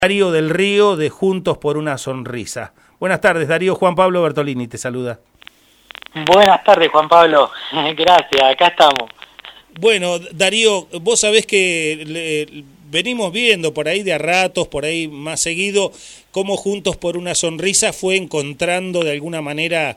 Darío del Río de Juntos por una Sonrisa. Buenas tardes, Darío. Juan Pablo Bertolini te saluda. Buenas tardes, Juan Pablo. Gracias, acá estamos. Bueno, Darío, vos sabés que venimos viendo por ahí de a ratos, por ahí más seguido, cómo Juntos por una Sonrisa fue encontrando de alguna manera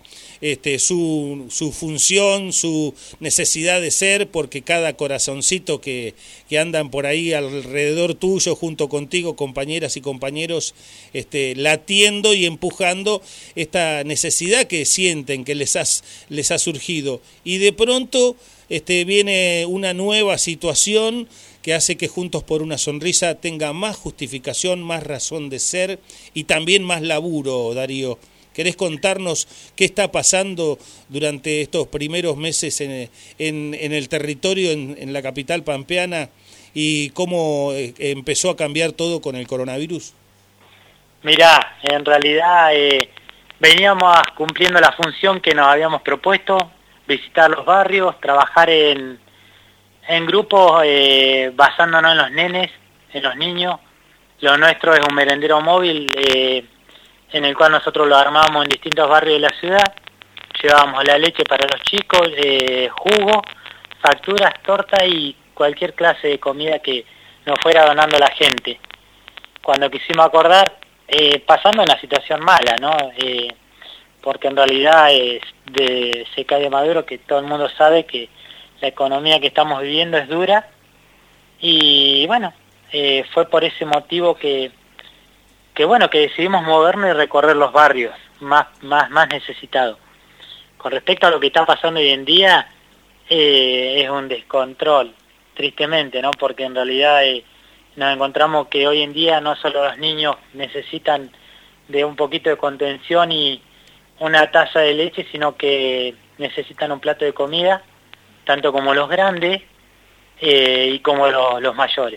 su función, su necesidad de ser, porque cada corazoncito que andan por ahí alrededor tuyo, junto contigo, compañeras y compañeros, latiendo y empujando esta necesidad que sienten, que les ha surgido. Y de pronto viene una nueva situación que hace que Juntos por una Sonrisa tenga más justificación, más razón de ser y también más laburo, Darío. ¿Querés contarnos qué está pasando durante estos primeros meses en el territorio, en la capital pampeana, y cómo empezó a cambiar todo con el coronavirus? Mirá, en realidad veníamos cumpliendo la función que nos habíamos propuesto, visitar los barrios, trabajar en grupos basándonos en los nenes, en los niños. Lo nuestro es un merendero móvil en el cual nosotros lo armamos en distintos barrios de la ciudad. Llevábamos la leche para los chicos, jugo, facturas, torta y cualquier clase de comida que nos fuera donando la gente. Cuando quisimos acordar, pasando una situación mala, ¿no? Porque en realidad se cae de Maduro, que todo el mundo sabe que la economía que estamos viviendo es dura, y bueno, fue por ese motivo que decidimos movernos y recorrer los barrios más necesitados. Con respecto a lo que está pasando hoy en día, es un descontrol, tristemente, ¿no? Porque en realidad nos encontramos que hoy en día no solo los niños necesitan de un poquito de contención y una taza de leche, sino que necesitan un plato de comida, tanto como los grandes y como los mayores.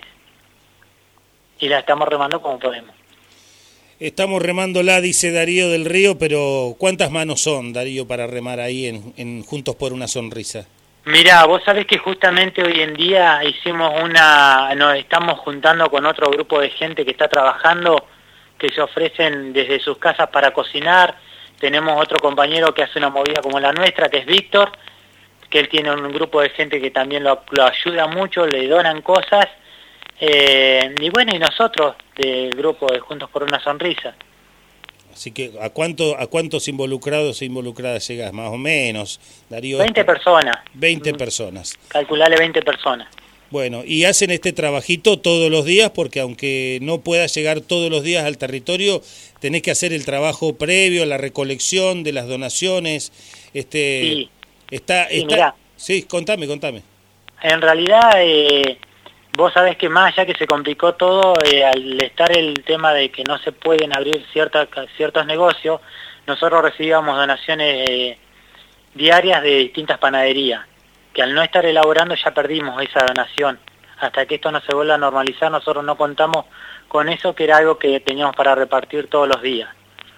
Y la estamos remando como podemos. Estamos remándola, dice Darío del Río, pero ¿cuántas manos son, Darío, para remar ahí en Juntos por una Sonrisa? Mirá, vos sabés que justamente hoy en día nos estamos juntando con otro grupo de gente que está trabajando, que se ofrecen desde sus casas para cocinar. Tenemos otro compañero que hace una movida como la nuestra, que es Víctor, que él tiene un grupo de gente que también lo ayuda mucho, le donan cosas, y bueno, y nosotros del grupo de Juntos por una Sonrisa. Así que, ¿a cuántos involucrados e involucradas llegás, más o menos, Darío? 20 personas. 20 personas. Calculale 20 personas. Bueno, y hacen este trabajito todos los días, porque aunque no puedas llegar todos los días al territorio, tenés que hacer el trabajo previo, la recolección de las donaciones. Sí. Mirá. Sí, contame. En realidad, vos sabés que más allá que se complicó todo, al estar el tema de que no se pueden abrir ciertos negocios, nosotros recibíamos donaciones diarias de distintas panaderías, que al no estar elaborando ya perdimos esa donación. Hasta que esto no se vuelva a normalizar, nosotros no contamos con eso, que era algo que teníamos para repartir todos los días.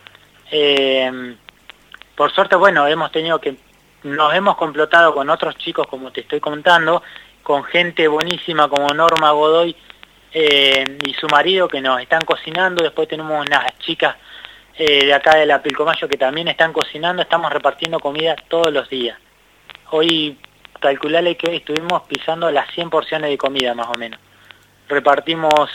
Por suerte, bueno, nos hemos complotado con otros chicos, como te estoy contando, con gente buenísima como Norma Godoy y su marido, que nos están cocinando. Después tenemos unas chicas de acá de la Pilcomayo que también están cocinando. Estamos repartiendo comida todos los días. Hoy, calculale que hoy estuvimos pisando las 100 porciones de comida más o menos. Repartimos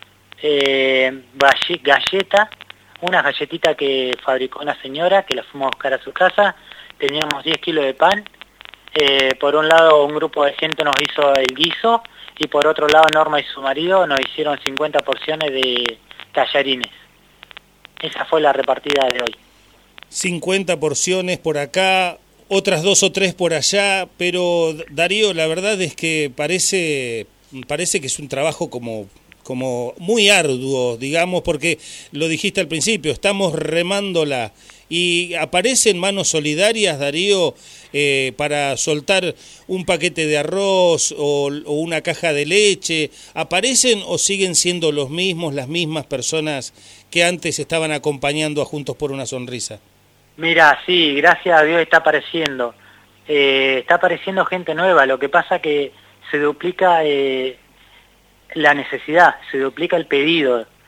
galletas, unas galletitas que fabricó una señora, que las fuimos a buscar a su casa. Teníamos 10 kilos de pan. Por un lado un grupo de gente nos hizo el guiso, y por otro lado Norma y su marido nos hicieron 50 porciones de tallarines. Esa fue la repartida de hoy. 50 porciones por acá, otras 2 o 3 por allá, pero Darío, la verdad es que parece que es un trabajo como muy arduo, digamos, porque lo dijiste al principio, estamos remándola. ¿Y aparecen manos solidarias, Darío, para soltar un paquete de arroz o una caja de leche? ¿Aparecen o siguen siendo las mismas personas que antes estaban acompañando a Juntos por una Sonrisa? Mira, sí, gracias a Dios está apareciendo gente nueva. Lo que pasa que se duplica la necesidad, se duplica el pedido.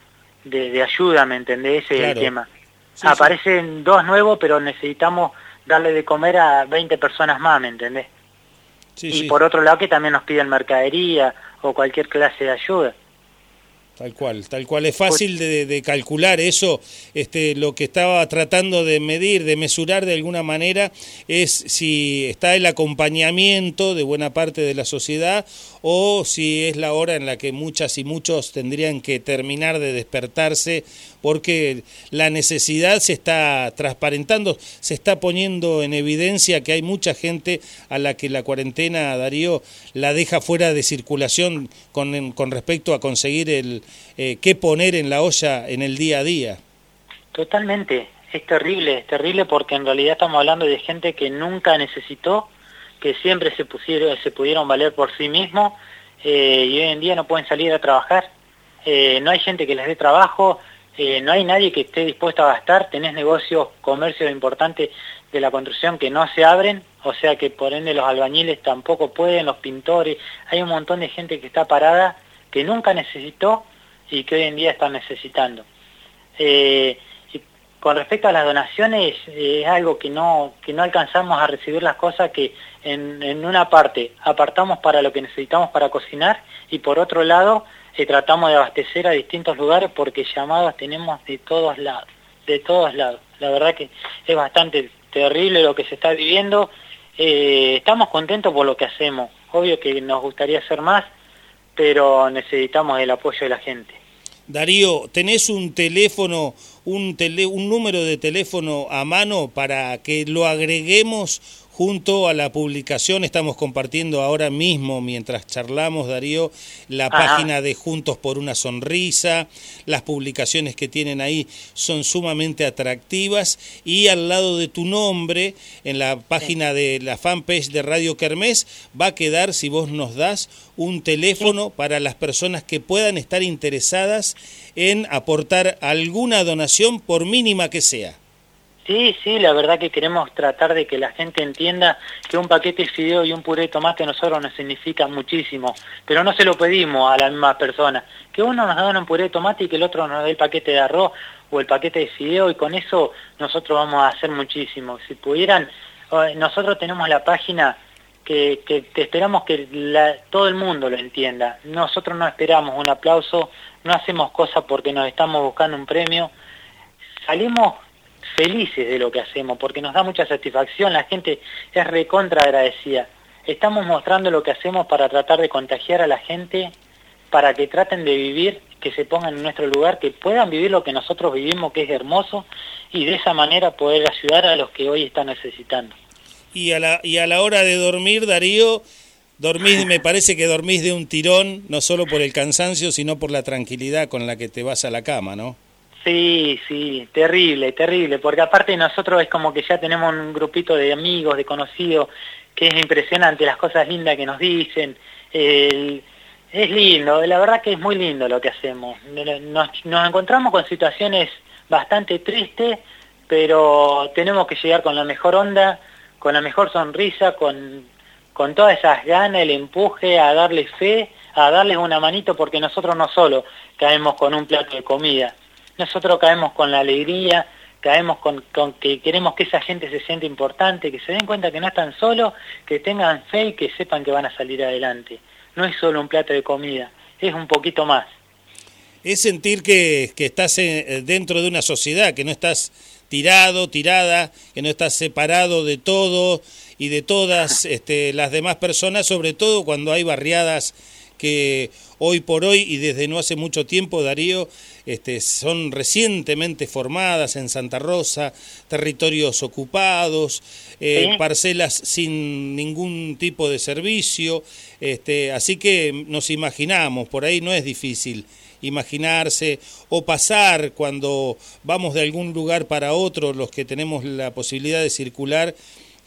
de ayuda, ¿me entendés? Ese es Claro. el tema. Sí, Aparecen 2 nuevos, pero necesitamos darle de comer a 20 personas más, ¿me entendés? sí, Y sí. por otro lado que también nos piden mercadería o cualquier clase de ayuda. Tal cual. Es fácil de calcular eso. Lo que estaba tratando de medir, de mesurar de alguna manera, es si está el acompañamiento de buena parte de la sociedad o si es la hora en la que muchas y muchos tendrían que terminar de despertarse, porque la necesidad se está transparentando, se está poniendo en evidencia que hay mucha gente a la que la cuarentena, Darío, la deja fuera de circulación con respecto a conseguir qué poner en la olla en el día a día. Totalmente, es terrible porque en realidad estamos hablando de gente que nunca necesitó, que siempre se pudieron valer por sí mismos, y hoy en día no pueden salir a trabajar. No hay gente que les dé trabajo, no hay nadie que esté dispuesto a gastar. Tenés negocios, comercios importantes de la construcción que no se abren, o sea que por ende los albañiles tampoco pueden, los pintores, hay un montón de gente que está parada, que nunca necesitó y que hoy en día están necesitando. Y con respecto a las donaciones, es algo que no alcanzamos a recibir las cosas que en una parte apartamos para lo que necesitamos para cocinar y por otro lado tratamos de abastecer a distintos lugares porque llamados tenemos de todos lados. La verdad que es bastante terrible lo que se está viviendo. Estamos contentos por lo que hacemos. Obvio que nos gustaría hacer más, pero necesitamos el apoyo de la gente. Darío, ¿tenés un teléfono, un número de teléfono a mano para que lo agreguemos junto a la publicación? Estamos compartiendo ahora mismo, mientras charlamos, Darío, la página de Juntos por una Sonrisa. Las publicaciones que tienen ahí son sumamente atractivas y al lado de tu nombre, en la página de la fanpage de Radio Kermés, va a quedar, si vos nos das, un teléfono para las personas que puedan estar interesadas en aportar alguna donación, por mínima que sea. Sí, la verdad que queremos tratar de que la gente entienda que un paquete de fideo y un puré de tomate a nosotros nos significa muchísimo, pero no se lo pedimos a la misma persona. Que uno nos done un puré de tomate y que el otro nos dé el paquete de arroz o el paquete de fideo, y con eso nosotros vamos a hacer muchísimo. Si pudieran, nosotros tenemos la página que esperamos que todo el mundo lo entienda. Nosotros no esperamos un aplauso, no hacemos cosas porque nos estamos buscando un premio. Salimos felices de lo que hacemos porque nos da mucha satisfacción, la gente es recontra agradecida. Estamos mostrando lo que hacemos para tratar de contagiar a la gente, para que traten de vivir, que se pongan en nuestro lugar, que puedan vivir lo que nosotros vivimos, que es hermoso, y de esa manera poder ayudar a los que hoy están necesitando. Y a la hora de dormir, Darío, me parece que dormís de un tirón, no solo por el cansancio, sino por la tranquilidad con la que te vas a la cama, ¿no? Sí, terrible, porque aparte nosotros es como que ya tenemos un grupito de amigos, de conocidos, que es impresionante las cosas lindas que nos dicen. Es lindo, la verdad que es muy lindo lo que hacemos. Nos encontramos con situaciones bastante tristes, pero tenemos que llegar con la mejor onda, con la mejor sonrisa, con todas esas ganas, el empuje, a darles fe, a darles una manito, porque nosotros no solo caemos con un plato de comida, nosotros caemos con la alegría, caemos con que queremos que esa gente se sienta importante, que se den cuenta que no están solos, que tengan fe y que sepan que van a salir adelante. No es solo un plato de comida, es un poquito más. Es sentir que estás dentro de una sociedad, que no estás tirada, que no estás separado de todo y de todas las demás personas, sobre todo cuando hay barriadas que hoy por hoy y desde no hace mucho tiempo, Darío, son recientemente formadas en Santa Rosa, territorios ocupados, ¿Sí? Parcelas sin ningún tipo de servicio, así que nos imaginamos, por ahí no es difícil imaginarse o pasar cuando vamos de algún lugar para otro, los que tenemos la posibilidad de circular,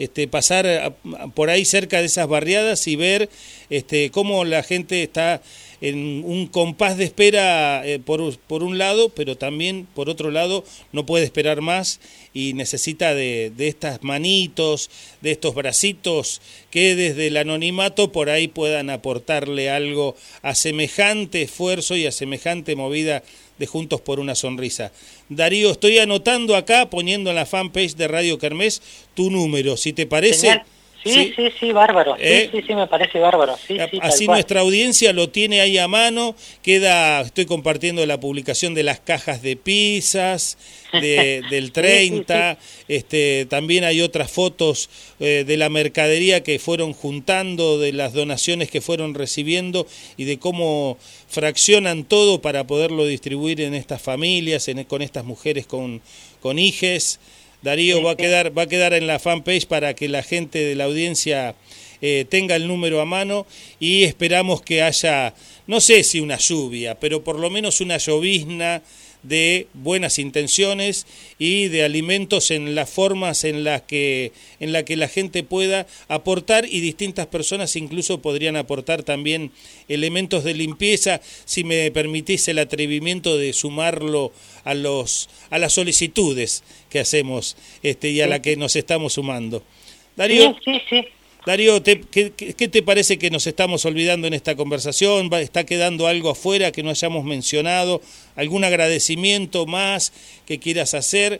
pasar por ahí cerca de esas barriadas y ver cómo la gente está en un compás de espera por un lado, pero también por otro lado no puede esperar más y necesita de estas manitos, de estos bracitos que desde el anonimato por ahí puedan aportarle algo a semejante esfuerzo y a semejante movida de Juntos por una Sonrisa. Darío, estoy anotando acá, poniendo en la fanpage de Radio Kermés tu número, si te parece. Genial. Sí, bárbaro. Sí, me parece bárbaro. Sí, así nuestra audiencia lo tiene ahí a mano. Estoy compartiendo la publicación de las cajas de pizzas, del 30. Sí. También hay otras fotos de la mercadería que fueron juntando, de las donaciones que fueron recibiendo y de cómo fraccionan todo para poderlo distribuir en estas familias, con estas mujeres con hijes. Darío, va a quedar en la fanpage para que la gente de la audiencia tenga el número a mano y esperamos que haya, no sé si una lluvia, pero por lo menos una llovizna de buenas intenciones y de alimentos en las formas en la que la gente pueda aportar, y distintas personas incluso podrían aportar también elementos de limpieza, si me permitís el atrevimiento de sumarlo a las solicitudes que hacemos y a la que nos estamos sumando. Darío, sí. Darío, ¿qué te parece que nos estamos olvidando en esta conversación? ¿Está quedando algo afuera que no hayamos mencionado? ¿Algún agradecimiento más que quieras hacer?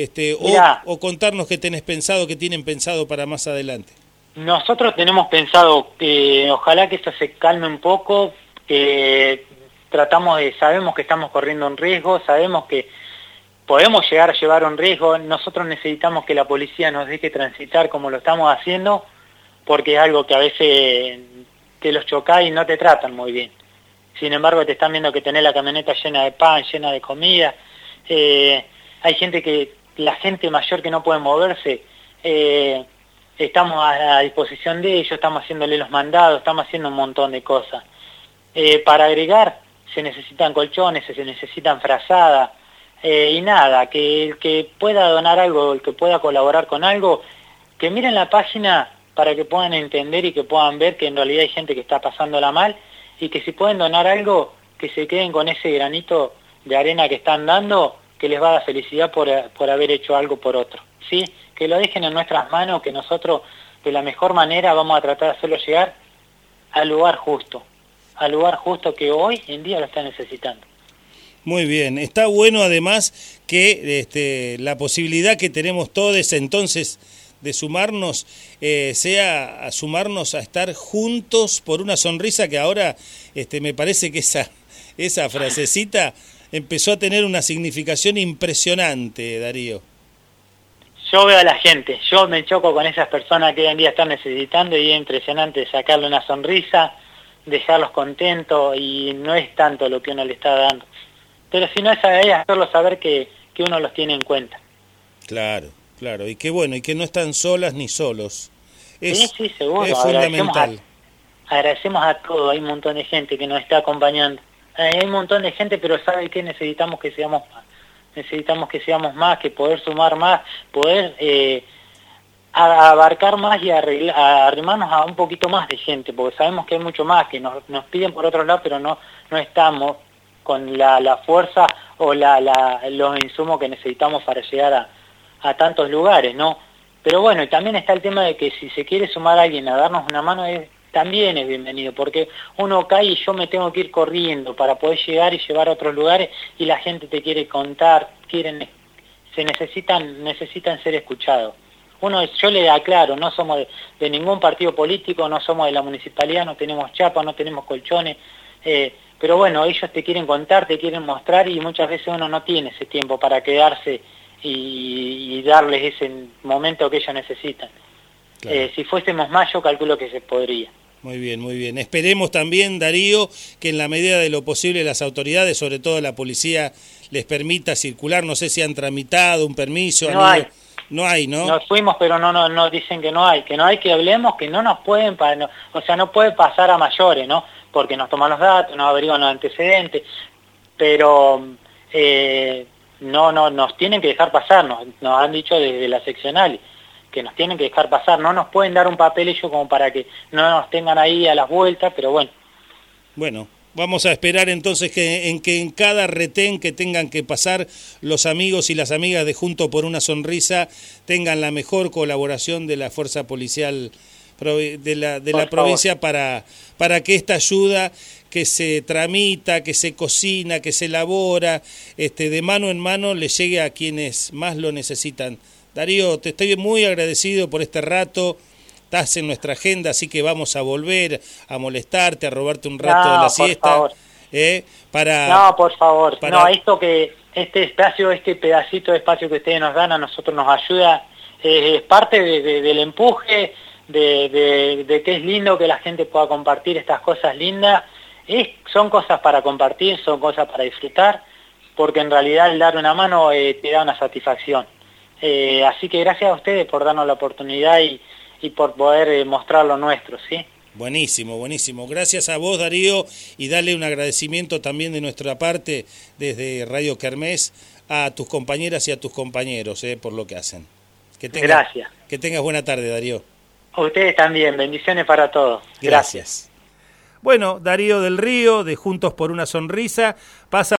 O contarnos qué tienen pensado para más adelante. Nosotros tenemos pensado que ojalá que esto se calme un poco, que sabemos que estamos corriendo un riesgo, sabemos que podemos llegar a llevar un riesgo. Nosotros necesitamos que la policía nos deje transitar como lo estamos haciendo, porque es algo que a veces te los chocás y no te tratan muy bien. Sin embargo, te están viendo que tenés la camioneta llena de pan, llena de comida. Hay la gente mayor que no puede moverse, estamos a disposición de ellos, estamos haciéndole los mandados, estamos haciendo un montón de cosas. Para agregar, se necesitan colchones, se necesitan frazadas, y nada, que el que pueda donar algo, el que pueda colaborar con algo, que miren la página para que puedan entender y que puedan ver que en realidad hay gente que está pasándola mal, y que si pueden donar algo, que se queden con ese granito de arena que están dando, que les va a dar felicidad por haber hecho algo por otro, ¿sí? Que lo dejen en nuestras manos, que nosotros de la mejor manera vamos a tratar de hacerlo llegar al lugar justo que hoy en día lo está necesitando. Muy bien, está bueno además que la posibilidad que tenemos todos entonces de sumarnos, sea a sumarnos a estar juntos por una sonrisa, que ahora me parece que esa frasecita empezó a tener una significación impresionante, Darío. Yo veo a la gente, yo me choco con esas personas que hoy en día están necesitando, y es impresionante sacarle una sonrisa, dejarlos contentos, y no es tanto lo que uno le está dando, pero si no es hacerlo saber que uno los tiene en cuenta. Claro, y qué bueno, y que no están solas ni solos. Sí, seguro. Es fundamental. Agradecemos a todos, hay un montón de gente que nos está acompañando. Hay un montón de gente, pero ¿sabe qué? Necesitamos que seamos más, que poder sumar más, poder abarcar más y arrimarnos a un poquito más de gente, porque sabemos que hay mucho más, que nos piden por otro lado, pero no estamos con la fuerza o los insumos que necesitamos para llegar a tantos lugares, ¿no? Pero bueno, y también está el tema de que si se quiere sumar a alguien a darnos una mano, también es bienvenido, porque uno cae y yo me tengo que ir corriendo para poder llegar y llevar a otros lugares, y la gente te quiere contar, necesitan ser escuchados. Yo le aclaro, no somos de ningún partido político, no somos de la municipalidad, no tenemos chapa, no tenemos colchones, pero bueno, ellos te quieren contar, te quieren mostrar, y muchas veces uno no tiene ese tiempo para quedarse y darles ese momento que ellos necesitan. Claro. Si fuésemos más, yo calculo que se podría. Muy bien. Esperemos también, Darío, que en la medida de lo posible las autoridades, sobre todo la policía, les permita circular. No sé si han tramitado un permiso. No hay. No hay, ¿no? Nos fuimos, pero no dicen que no hay, que hablemos, que no nos pueden, no puede pasar a mayores, ¿no? Porque nos toman los datos, nos averiguan los antecedentes, pero no nos tienen que dejar pasar, nos han dicho desde la seccional que nos tienen que dejar pasar, no nos pueden dar un papel ellos como para que no nos tengan ahí a las vueltas, pero bueno. Bueno, Vamos a esperar entonces que en cada retén que tengan que pasar los amigos y las amigas de Juntos por una Sonrisa tengan la mejor colaboración de la Fuerza Policial de la provincia para que esta ayuda que se tramita, que se cocina, que se elabora, de mano en mano le llegue a quienes más lo necesitan. Darío, te estoy muy agradecido por este rato. Estás en nuestra agenda, así que vamos a volver a molestarte, a robarte un rato de la siesta. Por favor. No, por favor. No, este espacio, este pedacito de espacio que ustedes nos dan, a nosotros nos ayuda, es parte del empuje, de que es lindo que la gente pueda compartir estas cosas lindas. Son cosas para compartir, son cosas para disfrutar, porque en realidad el dar una mano te da una satisfacción. Así que gracias a ustedes por darnos la oportunidad y por poder mostrar lo nuestro, ¿sí? Buenísimo, buenísimo. Gracias a vos, Darío, y dale un agradecimiento también de nuestra parte, desde Radio Kermés, a tus compañeras y a tus compañeros, por lo que hacen. Gracias. Que tengas buena tarde, Darío. A ustedes también, bendiciones para todos. Gracias. Bueno, Darío del Río, de Juntos por una Sonrisa, pasa